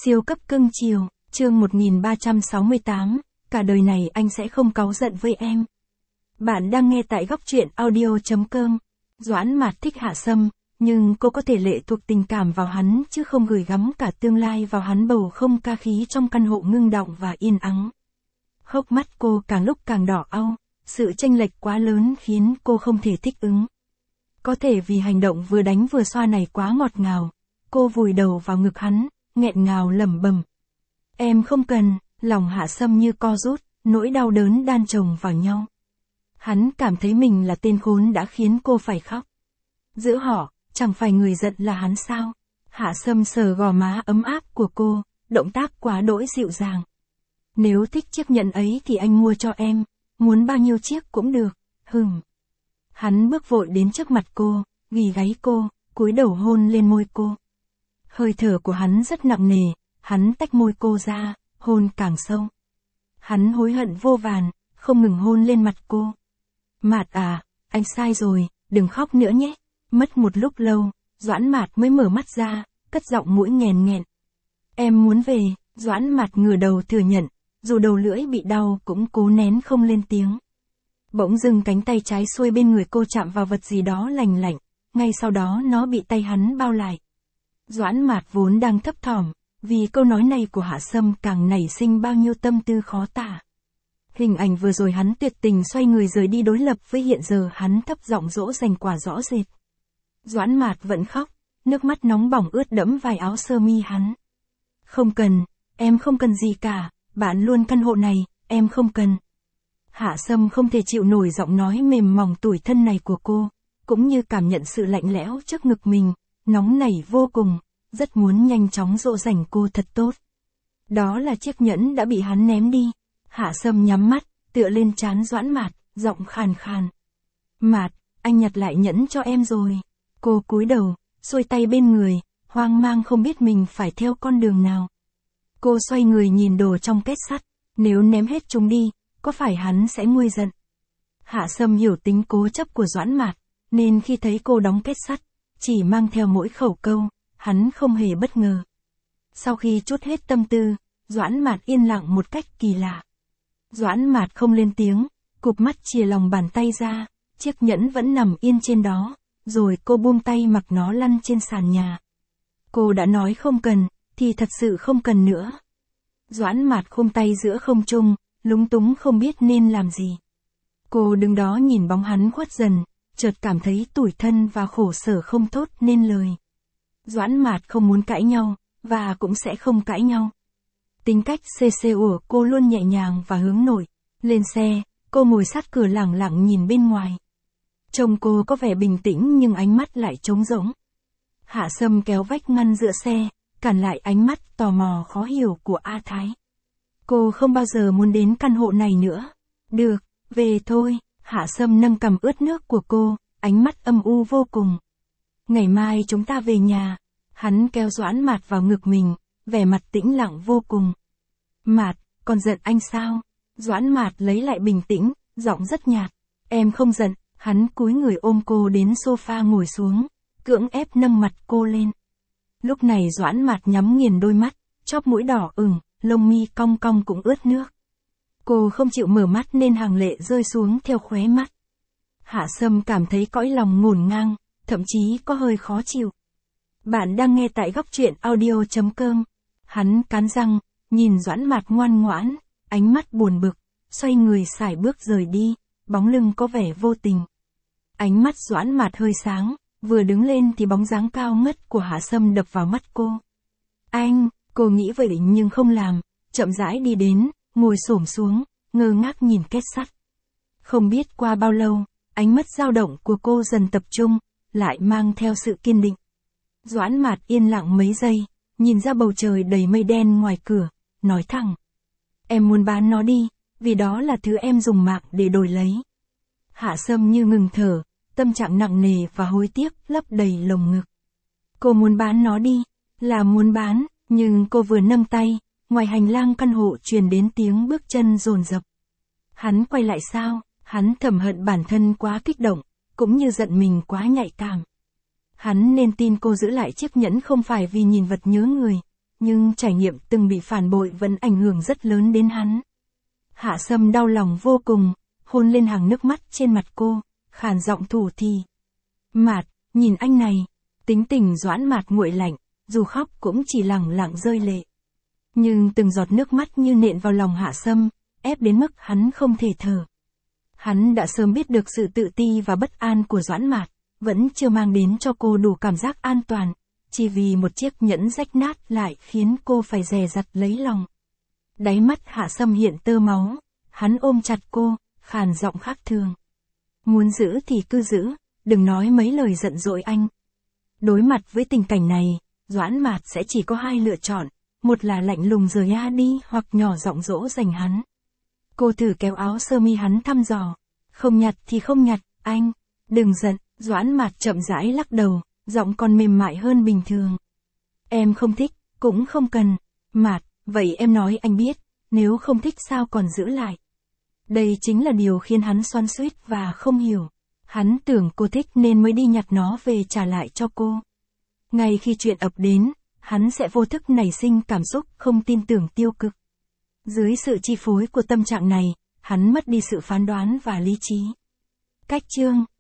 Siêu cấp cưng chiều, chương 1368, cả đời này anh sẽ không cáu giận với em. Bạn đang nghe tại góc truyện audio.com. Doãn Mạt thích Hạ Sâm, nhưng cô có thể lệ thuộc tình cảm vào hắn chứ không gửi gắm cả tương lai vào hắn. Bầu không ca khí trong căn hộ ngưng đọng và yên ắng. Hốc mắt cô càng lúc càng đỏ au, sự chênh lệch quá lớn khiến cô không thể thích ứng. Có thể vì hành động vừa đánh vừa xoa này quá ngọt ngào, cô vùi đầu vào ngực hắn, nghẹn ngào lẩm bẩm. Em không cần, lòng Hạ Sâm như co rút, nỗi đau đớn đan chồng vào nhau. Hắn cảm thấy mình là tên khốn đã khiến cô phải khóc. Giữa họ, chẳng phải người giận là hắn sao? Hạ Sâm sờ gò má ấm áp của cô, động tác quá đỗi dịu dàng. Nếu thích chiếc nhẫn ấy thì anh mua cho em, muốn bao nhiêu chiếc cũng được, Hắn bước vội đến trước mặt cô, ghì gáy cô, cúi đầu hôn lên môi cô. Hơi thở của hắn rất nặng nề, hắn tách môi cô ra, hôn càng sâu. Hắn hối hận vô vàn, không ngừng hôn lên mặt cô. Mạt à, anh sai rồi, đừng khóc nữa nhé. Mất một lúc lâu, Doãn Mạt mới mở mắt ra, cất giọng mũi nghèn nghẹn. Em muốn về. Doãn Mạt ngửa đầu thừa nhận, dù đầu lưỡi bị đau cũng cố nén không lên tiếng. Bỗng dưng cánh tay trái xuôi bên người cô chạm vào vật gì đó lành lạnh, ngay sau đó nó bị tay hắn bao lại. Doãn Mạt vốn đang thấp thỏm, vì câu nói này của Hạ Sâm càng nảy sinh bao nhiêu tâm tư khó tả. Hình ảnh vừa rồi hắn tuyệt tình xoay người rời đi đối lập với hiện giờ hắn thấp giọng dỗ dành quả rõ rệt. Doãn Mạt vẫn khóc, nước mắt nóng bỏng ướt đẫm vài áo sơ mi hắn. Không cần, em không cần gì cả, bạn luôn căn hộ này, em không cần. Hạ Sâm không thể chịu nổi giọng nói mềm mỏng tủi thân này của cô, cũng như cảm nhận sự lạnh lẽo trước ngực mình, nóng nảy vô cùng, rất muốn nhanh chóng dỗ dành cô thật tốt. Đó là chiếc nhẫn đã bị hắn ném đi. Hạ Sâm nhắm mắt, tựa lên trán Doãn Mạt, giọng khàn khàn. Mạt, anh nhặt lại nhẫn cho em rồi. Cô cúi đầu, xuôi tay bên người, hoang mang không biết mình phải theo con đường nào. Cô xoay người nhìn đồ trong kết sắt, nếu ném hết chúng đi, có phải hắn sẽ nguôi giận? Hạ Sâm hiểu tính cố chấp của Doãn Mạt, nên khi thấy cô đóng kết sắt, chỉ mang theo mỗi khẩu câu, hắn không hề bất ngờ. Sau khi trút hết tâm tư, Doãn Mạt yên lặng một cách kỳ lạ. Doãn Mạt không lên tiếng, cụp mắt chìa lòng bàn tay ra, chiếc nhẫn vẫn nằm yên trên đó, rồi cô buông tay mặc nó lăn trên sàn nhà. Cô đã nói không cần, thì thật sự không cần nữa. Doãn Mạt khum tay giữa không trung, lúng túng không biết nên làm gì. Cô đứng đó nhìn bóng hắn khuất dần, chợt cảm thấy tủi thân và khổ sở không thốt nên lời. Doãn Mạt không muốn cãi nhau, và cũng sẽ không cãi nhau. Tính cách của cô luôn nhẹ nhàng và hướng nội. Lên xe, cô ngồi sát cửa lẳng lặng nhìn bên ngoài. Trông cô có vẻ bình tĩnh nhưng ánh mắt lại trống rỗng. Hạ Sâm kéo vách ngăn giữa xe, cản lại ánh mắt tò mò khó hiểu của A Thái. Cô không bao giờ muốn đến căn hộ này nữa. Được, về thôi. Hạ Sâm nâng cằm ướt nước của cô, ánh mắt âm u vô cùng. Ngày mai chúng ta về nhà. Hắn kéo Doãn Mạt vào ngực mình, vẻ mặt tĩnh lặng vô cùng. Mạt, còn giận anh sao? Doãn Mạt lấy lại bình tĩnh, giọng rất nhạt. Em không giận. Hắn cúi người ôm cô đến sofa ngồi xuống, cưỡng ép nâng mặt cô lên. Lúc này Doãn Mạt nhắm nghiền đôi mắt, chóp mũi đỏ ửng, lông mi cong cong cũng ướt nước. Cô không chịu mở mắt nên hàng lệ rơi xuống theo khóe mắt. Hạ Sâm cảm thấy cõi lòng ngổn ngang, thậm chí có hơi khó chịu. Bạn đang nghe tại góc truyện audio.com. Hắn cắn răng, nhìn Doãn Mạt ngoan ngoãn, ánh mắt buồn bực, xoay người sải bước rời đi, bóng lưng có vẻ vô tình. Ánh mắt Doãn Mạt hơi sáng, vừa đứng lên thì bóng dáng cao ngất của Hạ Sâm đập vào mắt cô. Anh, cô nghĩ vậy nhưng không làm, chậm rãi đi đến, ngồi xổm xuống, ngơ ngác nhìn kết sắt. Không biết qua bao lâu, ánh mắt dao động của cô dần tập trung, lại mang theo sự kiên định. Doãn Mạt yên lặng mấy giây, nhìn ra bầu trời đầy mây đen ngoài cửa, nói thẳng. Em muốn bán nó đi, vì đó là thứ em dùng mạng để đổi lấy. Hạ Sâm như ngừng thở, tâm trạng nặng nề và hối tiếc lấp đầy lồng ngực. Cô muốn bán nó đi, là muốn bán, nhưng cô vừa nâng tay, ngoài hành lang căn hộ truyền đến tiếng bước chân dồn dập. Hắn quay lại sao? Hắn thầm hận bản thân quá kích động, cũng như giận mình quá nhạy cảm. Hắn nên tin cô giữ lại chiếc nhẫn không phải vì nhìn vật nhớ người, nhưng trải nghiệm từng bị phản bội vẫn ảnh hưởng rất lớn đến hắn. Hạ Sâm đau lòng vô cùng, hôn lên hàng nước mắt trên mặt cô, khàn giọng thủ thỉ. Mạt, nhìn anh này. Tính tình Doãn Mạt nguội lạnh, dù khóc cũng chỉ lẳng lặng rơi lệ. Nhưng từng giọt nước mắt như nện vào lòng Hạ Sâm, ép đến mức hắn không thể thở. Hắn đã sớm biết được sự tự ti và bất an của Doãn Mạt, vẫn chưa mang đến cho cô đủ cảm giác an toàn, chỉ vì một chiếc nhẫn rách nát lại khiến cô phải dè dặt lấy lòng. Đáy mắt Hạ Sâm hiện tơ máu, hắn ôm chặt cô, khàn giọng khác thường. Muốn giữ thì cứ giữ, đừng nói mấy lời giận dỗi anh. Đối mặt với tình cảnh này, Doãn Mạt sẽ chỉ có hai lựa chọn, một là lạnh lùng rời đi hoặc nhỏ giọng dỗ dành hắn. Cô thử kéo áo sơ mi hắn thăm dò. Không nhặt thì không nhặt, anh. Đừng giận, Doãn Mạt chậm rãi lắc đầu, giọng còn mềm mại hơn bình thường. Em không thích, cũng không cần. Mạt, vậy em nói anh biết, nếu không thích sao còn giữ lại. Đây chính là điều khiến hắn xoắn xuýt và không hiểu. Hắn tưởng cô thích nên mới đi nhặt nó về trả lại cho cô. Ngay khi chuyện ập đến, hắn sẽ vô thức nảy sinh cảm xúc không tin tưởng tiêu cực. Dưới sự chi phối của tâm trạng này, hắn mất đi sự phán đoán và lý trí. Cách chương